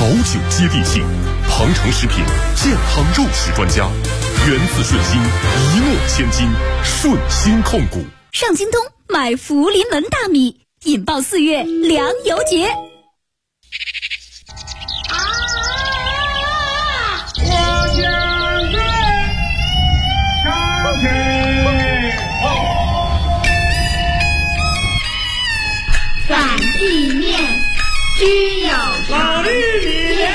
好酒接地气，鹏程食品健康肉食专家，源自顺心，一诺千金，顺心控股。 上京东买福临门大米，引爆4月粮油节。 我将军上天反地面须有老绿林，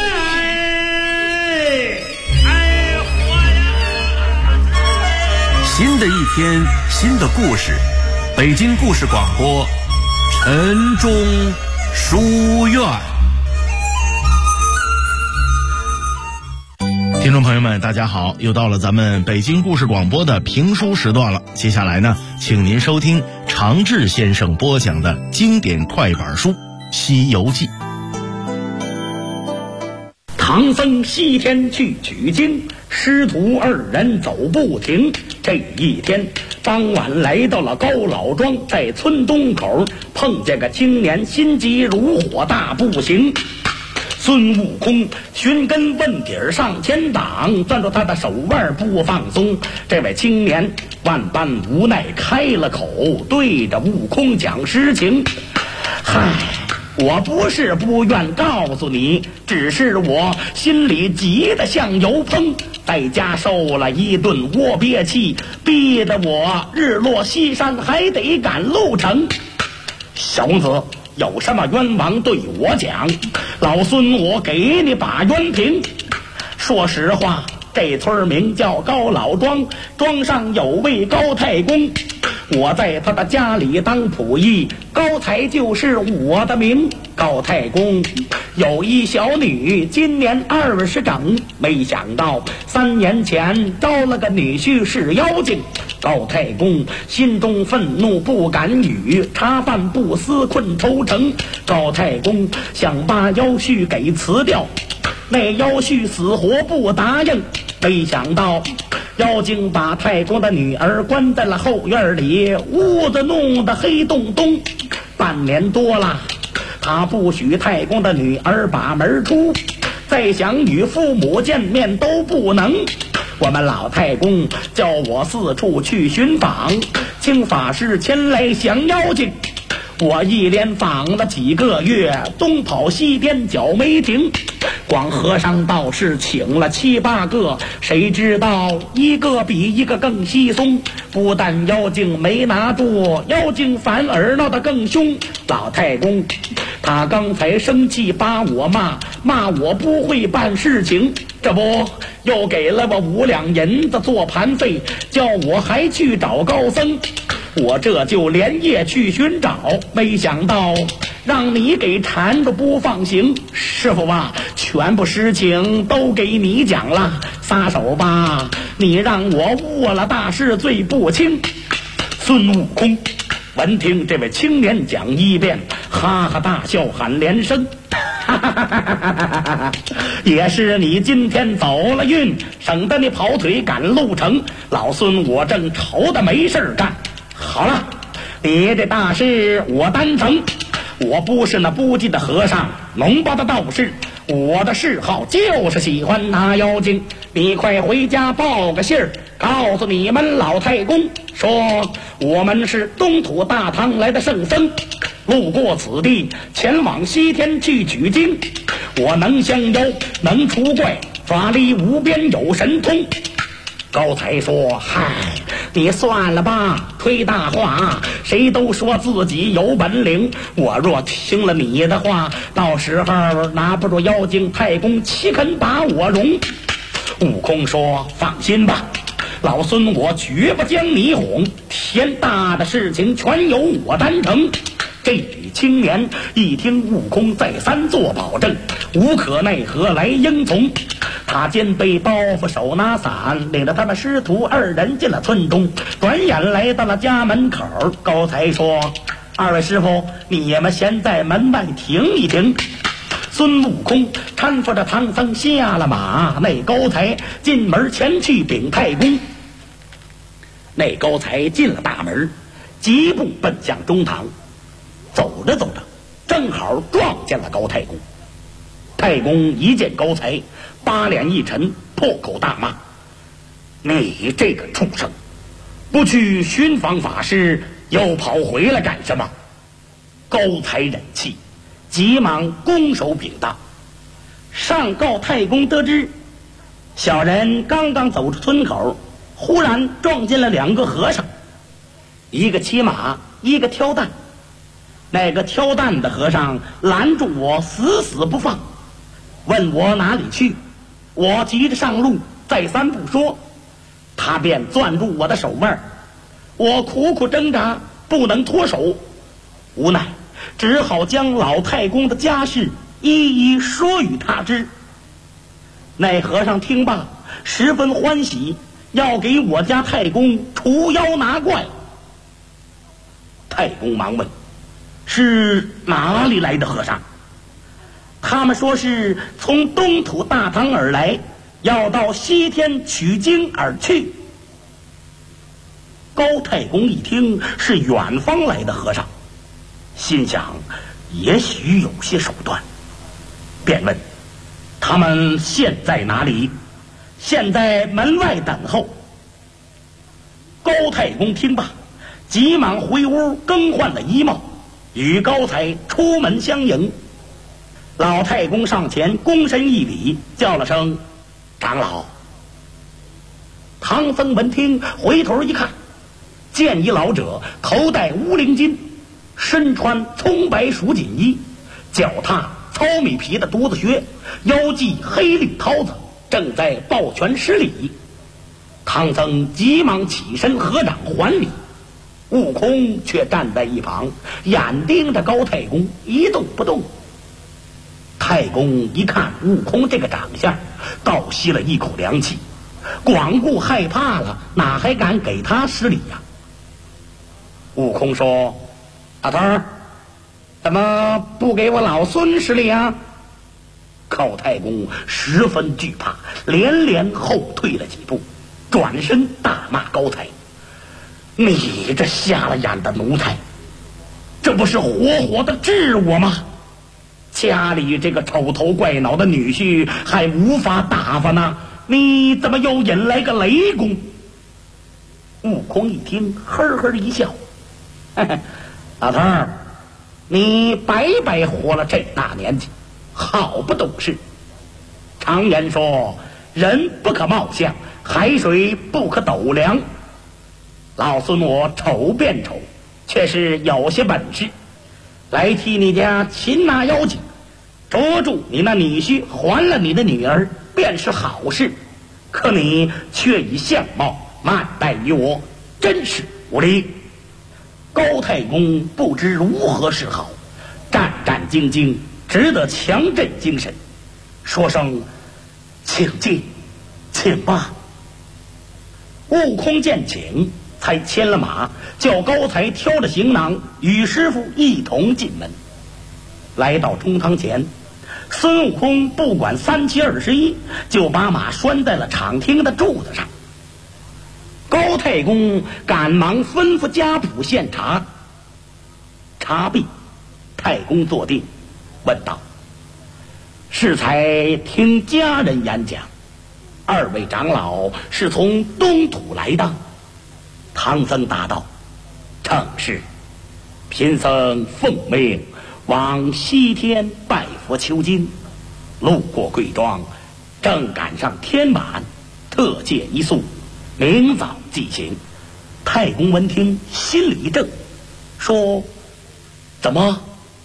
新的一天，新的故事，北京故事广播，晨钟书院。听众朋友们，大家好，又到了咱们北京故事广播的评书时段了。接下来呢，请您收听常志先生播讲的经典快板书《西游记》。 唐僧西天去取经，师徒2人走不停。这一天傍晚来到了高老庄，在村东口碰见个青年，心急如火，大步行。孙悟空寻根问底儿上前挡，攥住他的手腕不放松。这位青年万般无奈开了口，对着悟空讲实情。嗨，我不是不愿告诉你，只是我心里急得像油烹，在家受了一顿窝憋气，逼得我日落西山还得赶路程。小公子有什么冤枉对我讲，老孙我给你把冤平。说实话，这村名叫高老庄，庄上有位高太公，我在他的家里当仆役，高才就是我的名。高太公有一小女，今年20整，没想到3年前招了个女婿是妖精。高太公心中愤怒不敢语，茶饭不思困愁城。高太公想把妖婿给辞掉，那妖婿死活不答应。没想到妖精把太公的女儿关在了后院里，屋子弄得黑洞洞。半年多了，他不许太公的女儿把门出，再想与父母见面都不能。我们老太公叫我四处去寻访，请法师前来降妖精。我一连访了几个月，东跑西颠脚没停，光和尚道士请了7、8个，谁知道一个比一个更稀松。不但妖精没拿住，妖精反而闹得更凶。老太公他刚才生气把我骂我不会办事情，这不又给了我5两银子做盘费，叫我还去找高僧。我这就连夜去寻找，没想到让你给缠着不放行。师傅啊，全部实情都给你讲了，撒手吧，你让我误了大事罪不轻。孙悟空闻听这位青年讲一遍，哈哈大笑喊连声，也是你今天走了运，省得你跑腿赶路程。老孙我正愁得没事干。好了，你这大事我担成。我不是那不济的和尚，脓巴的道士，我的嗜好就是喜欢拿妖精。你快回家报个信儿，告诉你们老太公，说我们是东土大唐来的圣僧，路过此地，前往西天去取经。我能降妖，能除怪，法力无边，有神通。高才说，嗨，你算了吧，吹大话，谁都说自己有本领。我若听了你的话，到时候拿不住妖精，太公岂肯把我容？悟空说，放心吧，老孙我绝不将你哄，天大的事情全由我担成。这位青年一听悟空再三做保证，无可奈何来应从。他肩背包袱手拿伞，领着他的师徒2人进了村中，转眼来到了家门口。高才说，2位师傅，你们先在门外停一停。孙悟空搀扶着唐僧下了马，那高才进门前去禀太公。那高才进了大门，疾步奔向中堂，走着走着，正好撞见了高太公。太太公一见高才，八脸一沉，破口大骂：“你这个畜生，不去寻访法师，又跑回来干什么？”高才忍气，急忙拱手禀道：“上告太公得知，小人刚刚走出村口，忽然撞见了2个和尚，一个骑马，一个挑担。那个挑担的和尚拦住我，死死不放，问我哪里去。我急着上路，再三不说，他便攥住我的手腕，我苦苦挣扎，不能脱手，无奈只好将老太公的家事一一说与他知。那和尚听罢，十分欢喜，要给我家太公除妖拿怪。太公忙问：“是哪里来的和尚？”他们说是从东土大唐而来，要到西天取经而去。高太公一听是远方来的和尚，心想也许有些手段，便问：“他们现在哪里？”“现在门外等候。”高太公听罢，急忙回屋更换了衣帽，与高才出门相迎。老太公上前躬身一礼，叫了声：“长老。”唐僧闻听，回头一看，见一老者头戴乌灵巾，身穿葱白蜀锦衣，脚踏糙米皮的犊子靴，腰系黑绿绦子，正在抱拳施礼。唐僧急忙起身合掌还礼，悟空却站在一旁，眼盯着高太公，一动不动。太公一看悟空这个长相，倒吸了一口凉气，光顾害怕了，哪还敢给他施礼呀？悟空说：“老头儿，怎么不给我老孙施礼啊？”高太公十分惧怕，连连后退了几步，转身大骂高才：“你这瞎了眼的奴才，这不是活活的治我吗？家里这个丑头怪脑的女婿还无法打发呢，你怎么又引来个雷公？”悟空一听，呵呵一笑：“嘿嘿，老头儿，你白白活了这大年纪，好不懂事。常言说，人不可貌相，海水不可斗量。老孙我丑变丑，却是有些本事，来替你家擒拿妖精，捉住你那女婿，还了你的女儿，便是好事。可你却以相貌慢待于我，真是无礼。”高太公不知如何是好，战战兢兢，只得强振精神，说声：“请进，请吧。”悟空见请，才牵了马，叫高才挑着行囊，与师傅一同进门。来到中堂前，孙悟空不管3七21，就把马拴在了场厅的柱子上。高太公赶忙吩咐家仆献茶。茶毕，太公坐定，问道：“适才听家人演讲，2位长老是从东土来的？”唐僧答道：“正是。贫僧奉命往西天拜佛求经，路过贵庄，正赶上天晚，特借一宿，明早即行。”太公闻听，心里一怔，说：“怎么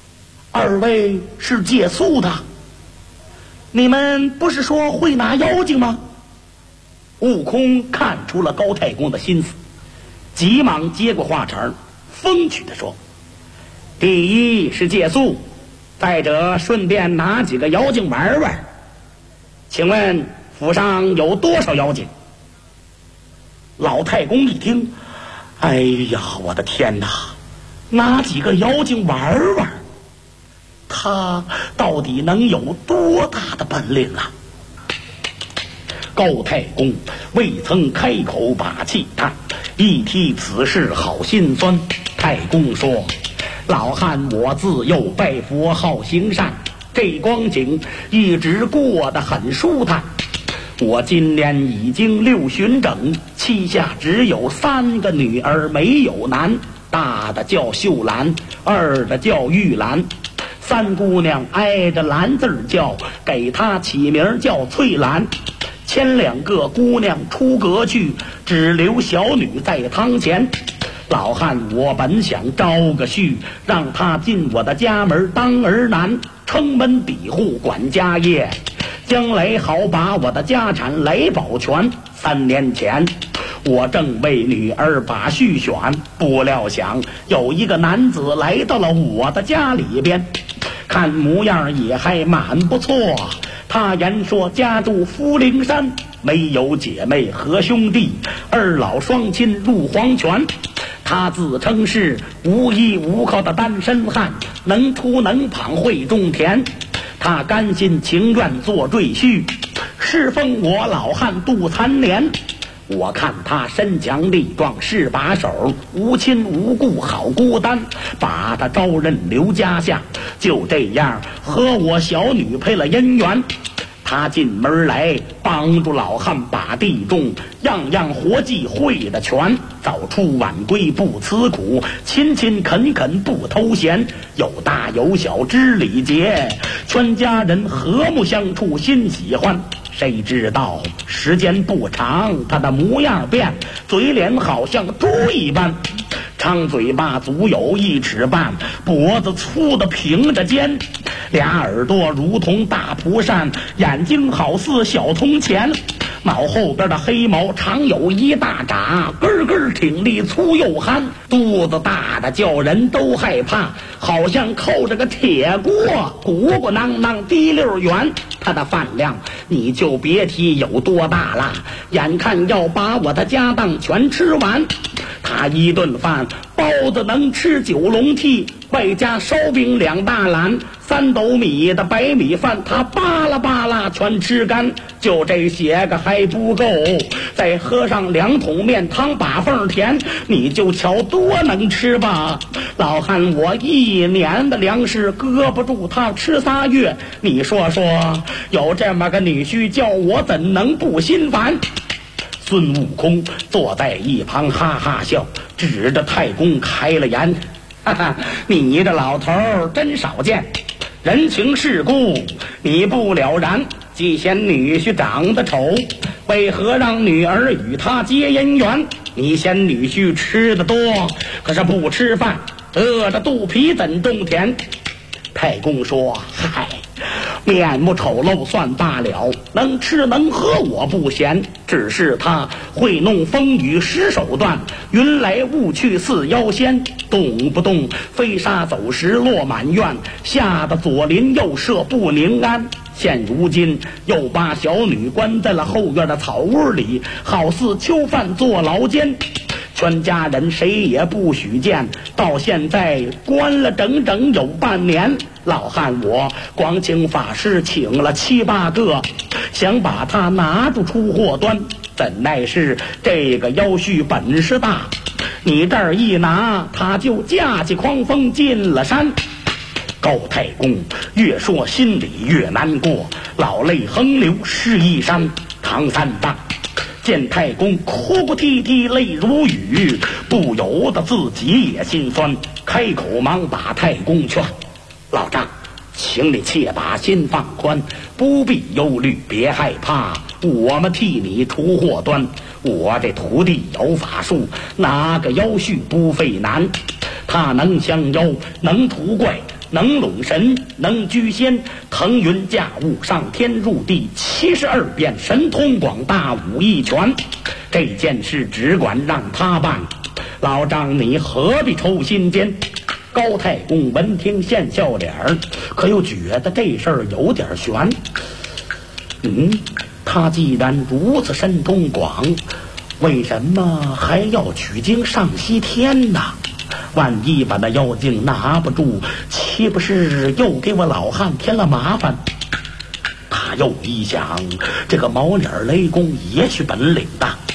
2位是借宿的？你们不是说会拿妖精吗？”悟空看出了高太公的心思，急忙接过话茬，风趣地说：“第一是借宿，再者顺便拿几个妖精玩玩。请问府上有多少妖精？”老太公一听，哎呀，我的天哪，拿几个妖精玩玩，他到底能有多大的本领啊？高太公未曾开口把气叹，一提此事好心酸。太公说：“老汉我自幼拜佛好行善， 这光景一直过得很舒坦。我今年已经6旬整，膝下只有3个女儿，没有男。大的叫秀兰，二的叫玉兰。3姑娘挨着兰字叫，给她起名叫翠兰。前2个姑娘出阁去，只留小女在堂前。老汉我本想招个婿，让他进我的家门当儿男，撑门抵户管家业，将来好把我的家产来保全。3年前我正为女儿把婿选，不料想有一个男子来到了我的家里边，看模样也还蛮不错。他言说家住福陵山，没有姐妹和兄弟，2老双亲入黄泉。他自称是无依无靠的单身汉，能出能跑会种田。他甘心情愿做赘婿，侍奉我老汉度残年。我看他身强力壮是把手，无亲无故好孤单，把他招认刘家下，就这样和我小女配了姻缘。他进门来帮助老汉把地种，样样活计会得全，早出晚归不辞苦，勤勤恳恳不偷闲，有大有小知礼节，全家人和睦相处心喜欢。谁知道时间不长，他的模样变，嘴脸好像猪一般，长嘴巴足有1尺半，脖子粗的平着肩，2耳朵如同大蒲扇，眼睛好似小铜钱，脑后边的黑毛长有1大拃，根根挺立粗又憨，肚子大的叫人都害怕，好像扣着个铁锅，鼓鼓囊囊滴溜圆。他的饭量你就别提有多大了，眼看要把我的家当全吃完。他1顿饭包子能吃9笼屉，外加烧饼2大篮，3斗米的白米饭他巴拉巴拉全吃干。就这些个还不够，再喝上2桶面汤把缝填，你就瞧多能吃吧。老汉我1年的粮食搁不住他吃3月，你说说有这么个女婿，叫我怎能不心烦？孙悟空坐在一旁哈哈笑，指着太公开了言：哈哈，你这老头真少见，人情世故你不了然，既嫌女婿长得丑，为何让女儿与他结姻缘？你嫌女婿吃得多，可是不吃饭，饿着肚皮怎种田？太公说：嗨，面目丑陋算罢了，能吃能喝我不嫌，只是他会弄风雨10手段，云来雾去似妖仙，动不动飞沙走石落满院，吓得左邻右舍不宁安。现如今又把小女关在了后院的草屋里，好似囚犯坐牢间，全家人谁也不许见，到现在关了整整有半年。老汉我光请法师请了7、8个，想把他拿住出祸端，怎奈是这个妖婿本事大，你这儿一拿，他就架起狂风进了山。高太公越说心里越难过，老泪横流湿衣衫。唐三藏见太公哭哭啼啼泪如雨，不由得自己也心酸，开口忙把太公劝：老丈，请你且把心放宽，不必忧虑，别害怕，我们替你除祸端。我这徒弟有法术，哪个妖婿不费难？他能降妖，能除怪，能拢神，能居仙，腾云驾雾，上天入地，72变，神通广大，武艺全。这件事只管让他办，老丈你何必抽心间？高太公闻听现笑脸儿，可又觉得这事儿有点悬。他既然如此神通广，为什么还要取经上西天呢？万一把那妖精拿不住，岂不是又给我老汉添了麻烦？他又一想，这个毛脸雷公也许本领大，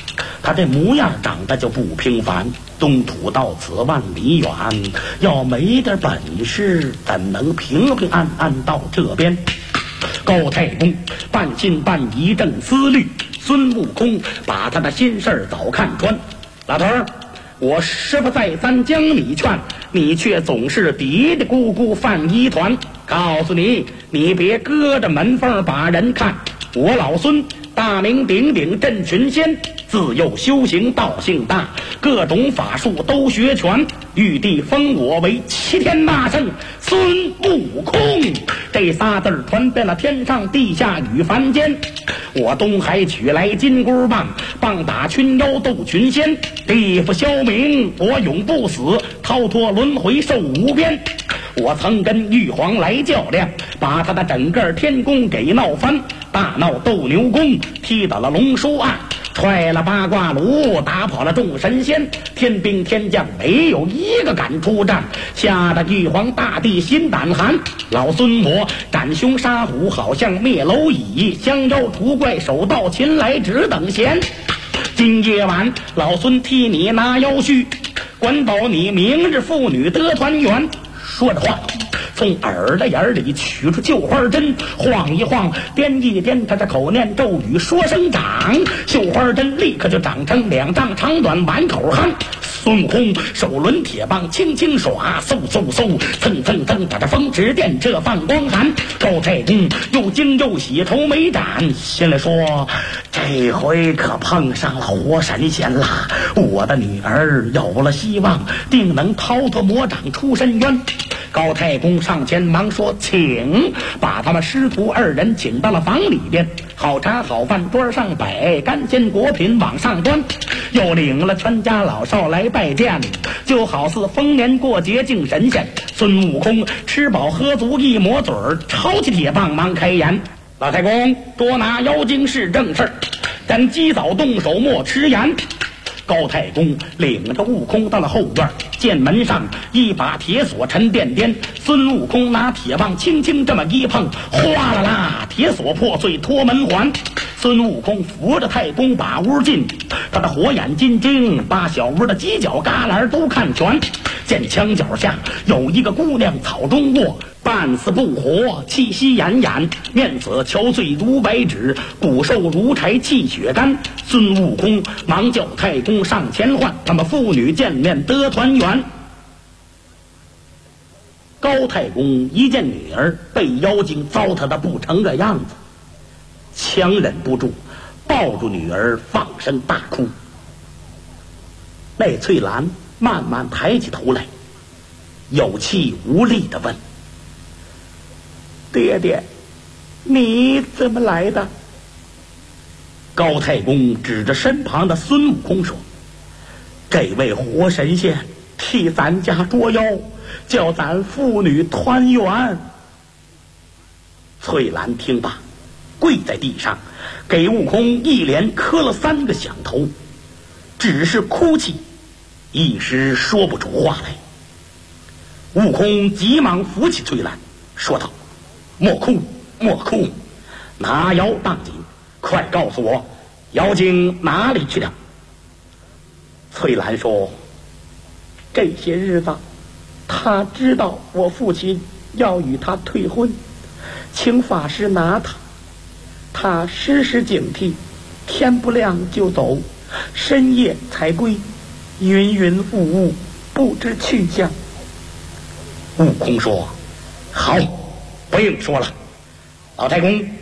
他这模样长得就不平凡，东土到此万里远，要没点本事，怎能平平安安到这边？高太公半信半疑正思虑，孙悟空把他的心事早看穿。老头儿，我师傅再三将你劝，你却总是嘀嘀咕咕犯一团。告诉你，你别搁着门缝把人看。我老孙大名鼎鼎镇群仙，自幼修行道性大，各种法术都学全。玉帝封我为齐天大圣孙悟空，这仨字传遍了天上地下与凡间。我东海取来金箍棒，棒打群妖斗群仙，地府消冥我永不死，逃脱轮回寿无边。我曾跟玉皇来较量，把他的整个天宫给闹翻，大闹斗牛宫，踢倒了龙书案，踹了八卦炉，打跑了众神仙，天兵天将没有一个敢出战，吓得玉皇大帝心胆寒。老孙我斩熊杀虎，好像灭蝼蚁，降妖除怪，手到擒来只等闲。今夜晚老孙替你拿腰须，管保你明日妇女得团圆。说着话，从耳朵眼里取出绣花针，晃一晃，颠一颠，他这口念咒语，说声长，绣花针立刻就长成2丈长短，满口夯。孙悟空手抡铁棒轻轻耍，嗖嗖嗖，蹭蹭蹭，把这风驰电掣放光寒。高太公又惊又喜，愁眉展，心里说：这回可碰上了活神仙啦！我的女儿有了希望，定能逃脱魔掌出深渊。高太公上前忙说：请！把他们师徒2人请到了房里边，好茶好饭桌上摆，干鲜果品往上端，又领了全家老少来拜见，就好似丰年过节敬神仙。孙悟空吃饱喝足，一抹嘴儿，抄起铁棒忙开言：老太公，捉拿妖精是正事儿，咱及早动手莫迟延。高太公领着悟空到了后院，见门上一把铁锁沉甸甸，孙悟空拿铁棒轻轻这么一碰，哗啦啦，铁锁破碎脱门环。孙悟空扶着太公把屋进，他的火眼金睛把小屋的犄角旮旯都看全，见墙角下有一个姑娘草中卧，半死不活，气息奄奄，面色憔悴如白纸，骨瘦如柴气血干。孙悟空忙叫太公上前唤，他们父女见面得团圆。高太公一见女儿被妖精糟蹋的不成个样子，强忍不住抱住女儿放声大哭。那翠兰慢慢抬起头来，有气无力地问：爹爹，你怎么来的？高太公指着身旁的孙悟空说：这位活神仙替咱家捉妖，叫咱父女团圆。翠兰听罢，跪在地上给悟空一连磕了3个响头，只是哭泣，一时说不出话来。悟空急忙扶起翠兰，说道：莫哭莫哭，拿妖当紧，快告诉我妖精哪里去了。翠兰说：这些日子他知道我父亲要与他退婚，请法师拿他时时警惕，天不亮就走，深夜才归，云云雾雾，不知去向。悟空说：好，不用说了，老太公，